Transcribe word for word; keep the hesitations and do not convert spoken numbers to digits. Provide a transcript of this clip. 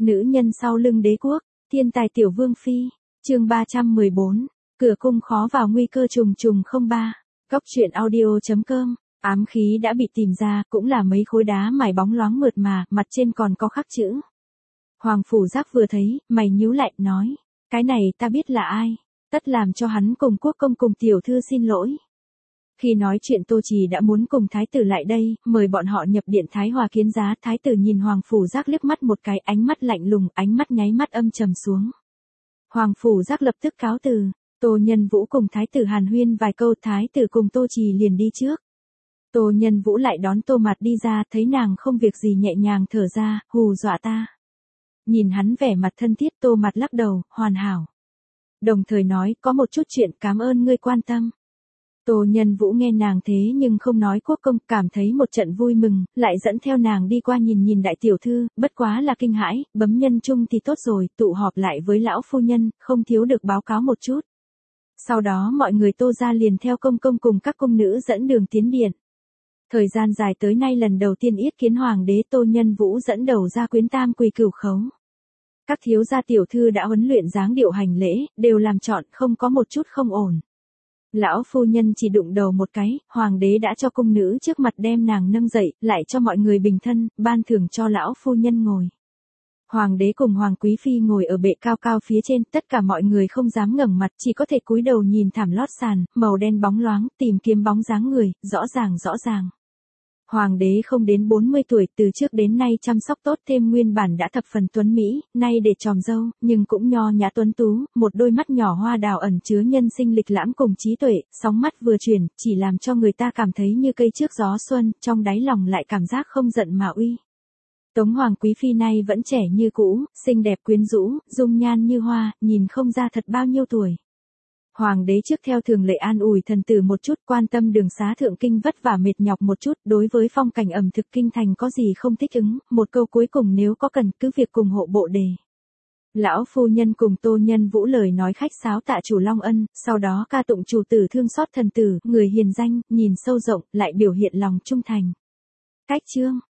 Nữ nhân sau lưng đế quốc, thiên tài tiểu vương phi, chương ba trăm mười bốn, cửa cung khó vào nguy cơ trùng trùng không ba, góc truyện audio.com, ám khí đã bị tìm ra, cũng là mấy khối đá mài bóng loáng mượt mà, mặt trên còn có khắc chữ. Hoàng Phủ Giác vừa thấy, mày nhíu lại, nói, cái này ta biết là ai, tất làm cho hắn cùng quốc công cùng tiểu thư xin lỗi. Khi nói chuyện Tô Trì đã muốn cùng thái tử lại đây, mời bọn họ nhập điện Thái Hòa kiến giá. Thái tử nhìn Hoàng Phủ Giác liếc mắt một cái, ánh mắt lạnh lùng, ánh mắt nháy mắt âm trầm xuống. Hoàng Phủ Giác lập tức cáo từ, Tô Nhân Vũ cùng thái tử hàn huyên vài câu, thái tử cùng Tô Trì liền đi trước. Tô Nhân Vũ lại đón Tô Mạt đi ra, thấy nàng không việc gì nhẹ nhàng thở ra, hù dọa ta. Nhìn hắn vẻ mặt thân thiết, Tô Mạt lắc đầu, hoàn hảo. Đồng thời nói, có một chút chuyện cảm ơn ngươi quan tâm. Tô Nhân Vũ nghe nàng thế nhưng không nói quốc công, cảm thấy một trận vui mừng, lại dẫn theo nàng đi qua nhìn nhìn đại tiểu thư, bất quá là kinh hãi, bấm nhân chung thì tốt rồi, tụ họp lại với lão phu nhân, không thiếu được báo cáo một chút. Sau đó mọi người Tô ra liền theo công công cùng các cung nữ dẫn đường tiến điện. Thời gian dài tới nay lần đầu tiên yết kiến hoàng đế, Tô Nhân Vũ dẫn đầu ra quyến tam quỳ cửu khấu. Các thiếu gia tiểu thư đã huấn luyện dáng điệu hành lễ, đều làm trọn, không có một chút không ổn. Lão phu nhân chỉ đụng đầu một cái, hoàng đế đã cho cung nữ trước mặt đem nàng nâng dậy, lại cho mọi người bình thân, ban thưởng cho lão phu nhân ngồi. Hoàng đế cùng hoàng quý phi ngồi ở bệ cao cao phía trên, tất cả mọi người không dám ngẩng mặt, chỉ có thể cúi đầu nhìn thảm lót sàn, màu đen bóng loáng, tìm kiếm bóng dáng người, rõ ràng rõ ràng. Hoàng đế không đến bốn mươi tuổi, từ trước đến nay chăm sóc tốt, thêm nguyên bản đã thập phần tuấn mỹ, nay để tròm râu, nhưng cũng nho nhã tuấn tú, một đôi mắt nhỏ hoa đào ẩn chứa nhân sinh lịch lãm cùng trí tuệ, sóng mắt vừa chuyển, chỉ làm cho người ta cảm thấy như cây trước gió xuân, trong đáy lòng lại cảm giác không giận mà uy. Tống hoàng quý phi nay vẫn trẻ như cũ, xinh đẹp quyến rũ, dung nhan như hoa, nhìn không ra thật bao nhiêu tuổi. Hoàng đế trước theo thường lệ an ủi thần tử một chút, quan tâm đường xá thượng kinh vất vả mệt nhọc một chút, đối với phong cảnh ẩm thực kinh thành có gì không thích ứng, một câu cuối cùng nếu có cần cứ việc cùng hộ bộ đề. Lão phu nhân cùng Tô Nhân Vũ lời nói khách sáo tạ chủ Long Ân, sau đó ca tụng chủ tử thương xót thần tử, người hiền danh, nhìn sâu rộng, lại biểu hiện lòng trung thành. Cách chương,